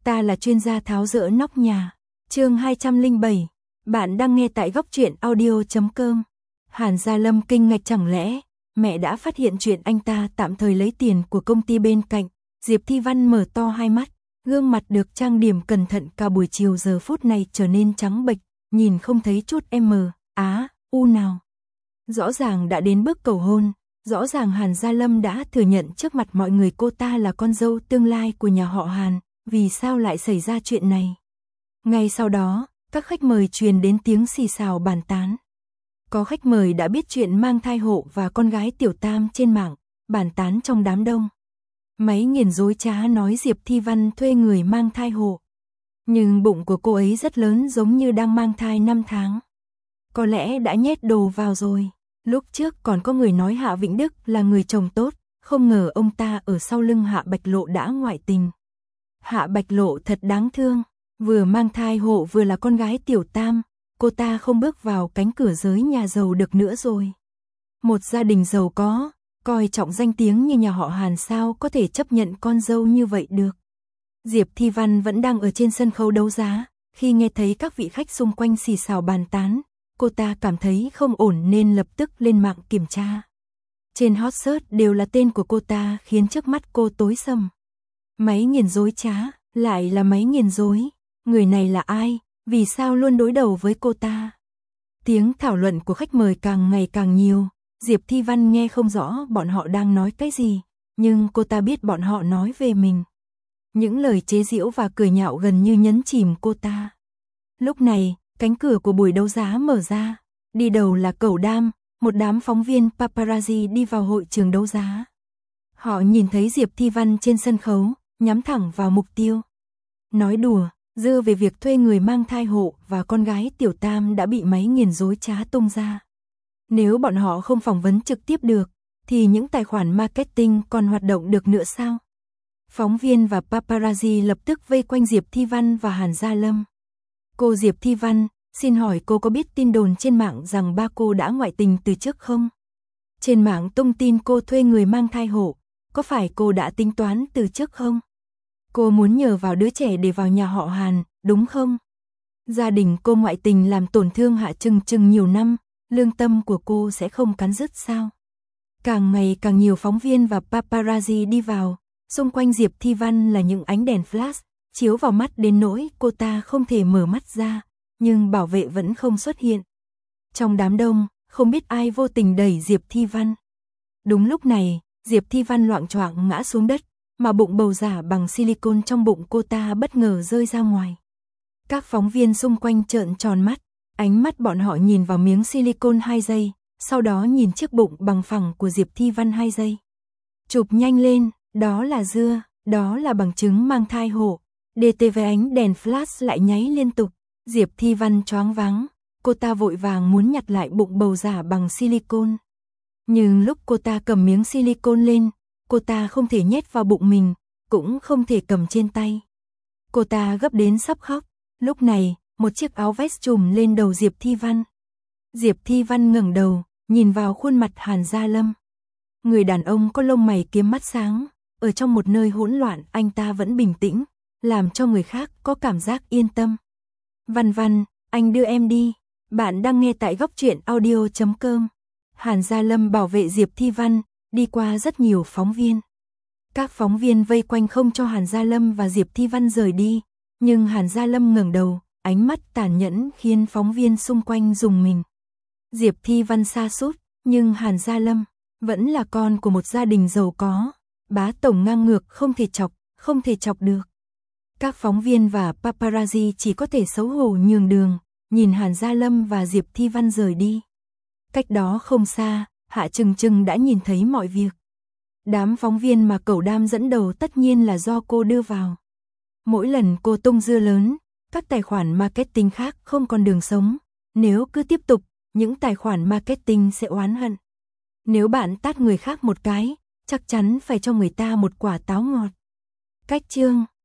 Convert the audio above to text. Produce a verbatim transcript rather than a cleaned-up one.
Ta là chuyên gia tháo dỡ nóc nhà. Chương hai trăm lẻ bảy. Bạn đang nghe tại góc truyện audio chấm com. Hàn Gia Lâm kinh ngạc, chẳng lẽ mẹ đã phát hiện chuyện anh ta tạm thời lấy tiền của công ty bên cạnh. Diệp Thi Văn mở to hai mắt, gương mặt được trang điểm cẩn thận cả buổi chiều giờ phút này trở nên trắng bệch, nhìn không thấy chút M, Á, U nào. Rõ ràng đã đến bước cầu hôn, rõ ràng Hàn Gia Lâm đã thừa nhận trước mặt mọi người cô ta là con dâu tương lai của nhà họ Hàn, vì sao lại xảy ra chuyện này? Ngay sau đó, các khách mời truyền đến tiếng xì xào bàn tán. Có khách mời đã biết chuyện mang thai hộ và con gái Tiểu Tam trên mạng, bàn tán trong đám đông. Máy nghiền dối trá nói Diệp Thi Văn thuê người mang thai hộ. Nhưng bụng của cô ấy rất lớn, giống như đang mang thai năm tháng. Có lẽ đã nhét đồ vào rồi. Lúc trước còn có người nói Hạ Vĩnh Đức là người chồng tốt, không ngờ ông ta ở sau lưng Hạ Bạch Lộ đã ngoại tình. Hạ Bạch Lộ thật đáng thương, vừa mang thai hộ vừa là con gái Tiểu Tam, cô ta không bước vào cánh cửa giới nhà giàu được nữa rồi. Một gia đình giàu có, coi trọng danh tiếng như nhà họ Hàn sao có thể chấp nhận con dâu như vậy được. Diệp Thi Văn vẫn đang ở trên sân khấu đấu giá, khi nghe thấy các vị khách xung quanh xì xào bàn tán, cô ta cảm thấy không ổn nên lập tức lên mạng kiểm tra. Trên hot search đều là tên của cô ta khiến trước mắt cô tối sầm. Máy nghiền dối trá, lại là máy nghiền dối. Người này là ai? Vì sao luôn đối đầu với cô ta? Tiếng thảo luận của khách mời càng ngày càng nhiều. Diệp Thi Văn nghe không rõ bọn họ đang nói cái gì, nhưng cô ta biết bọn họ nói về mình. Những lời chế giễu và cười nhạo gần như nhấn chìm cô ta. Lúc này, cánh cửa của buổi đấu giá mở ra. Đi đầu là Cẩu Đam, một đám phóng viên paparazzi đi vào hội trường đấu giá. Họ nhìn thấy Diệp Thi Văn trên sân khấu, nhắm thẳng vào mục tiêu. Nói đùa, dư về việc thuê người mang thai hộ và con gái Tiểu Tam đã bị máy nghiền dối trá tung ra. Nếu bọn họ không phỏng vấn trực tiếp được, thì những tài khoản marketing còn hoạt động được nữa sao? Phóng viên và paparazzi lập tức vây quanh Diệp Thi Văn và Hàn Gia Lâm. Cô Diệp Thi Văn, xin hỏi cô có biết tin đồn trên mạng rằng ba cô đã ngoại tình từ trước không? Trên mạng tung tin cô thuê người mang thai hộ, có phải cô đã tính toán từ trước không? Cô muốn nhờ vào đứa trẻ để vào nhà họ Hàn, đúng không? Gia đình cô ngoại tình làm tổn thương Hạ Trừng Trừng nhiều năm, lương tâm của cô sẽ không cắn rứt sao? Càng ngày càng nhiều phóng viên và paparazzi đi vào, xung quanh Diệp Thi Văn là những ánh đèn flash, chiếu vào mắt đến nỗi cô ta không thể mở mắt ra, nhưng bảo vệ vẫn không xuất hiện. Trong đám đông, không biết ai vô tình đẩy Diệp Thi Văn. Đúng lúc này, Diệp Thi Văn loạng choạng ngã xuống đất, mà bụng bầu giả bằng silicone trong bụng cô ta bất ngờ rơi ra ngoài. Các phóng viên xung quanh trợn tròn mắt, ánh mắt bọn họ nhìn vào miếng silicone hai giây, sau đó nhìn chiếc bụng bằng phẳng của Diệp Thi Văn hai giây. Chụp nhanh lên, đó là dưa, đó là bằng chứng mang thai hộ. đê tê vê ánh đèn flash lại nháy liên tục, Diệp Thi Văn choáng váng, cô ta vội vàng muốn nhặt lại bụng bầu giả bằng silicone. Nhưng lúc cô ta cầm miếng silicone lên, cô ta không thể nhét vào bụng mình, cũng không thể cầm trên tay. Cô ta gấp đến sắp khóc, lúc này, một chiếc áo vest trùm lên đầu Diệp Thi Văn. Diệp Thi Văn ngẩng đầu, nhìn vào khuôn mặt Hàn Gia Lâm. Người đàn ông có lông mày kiếm mắt sáng, ở trong một nơi hỗn loạn anh ta vẫn bình tĩnh, làm cho người khác có cảm giác yên tâm. Văn Văn, anh đưa em đi. Bạn đang nghe tại góc truyện audio chấm com. Hàn Gia Lâm bảo vệ Diệp Thi Văn, đi qua rất nhiều phóng viên. Các phóng viên vây quanh không cho Hàn Gia Lâm và Diệp Thi Văn rời đi, nhưng Hàn Gia Lâm ngẩng đầu, ánh mắt tàn nhẫn khiến phóng viên xung quanh rùng mình. Diệp Thi Văn sa sút, nhưng Hàn Gia Lâm vẫn là con của một gia đình giàu có, bá tổng ngang ngược không thể chọc, không thể chọc được. Các phóng viên và paparazzi chỉ có thể xấu hổ nhường đường, nhìn Hàn Gia Lâm và Diệp Thi Văn rời đi. Cách đó không xa, Hạ Trừng Trừng đã nhìn thấy mọi việc. Đám phóng viên mà Cẩu Đam dẫn đầu tất nhiên là do cô đưa vào. Mỗi lần cô tung dưa lớn, các tài khoản marketing khác không còn đường sống. Nếu cứ tiếp tục, những tài khoản marketing sẽ oán hận. Nếu bạn tát người khác một cái, chắc chắn phải cho người ta một quả táo ngọt. Cách chương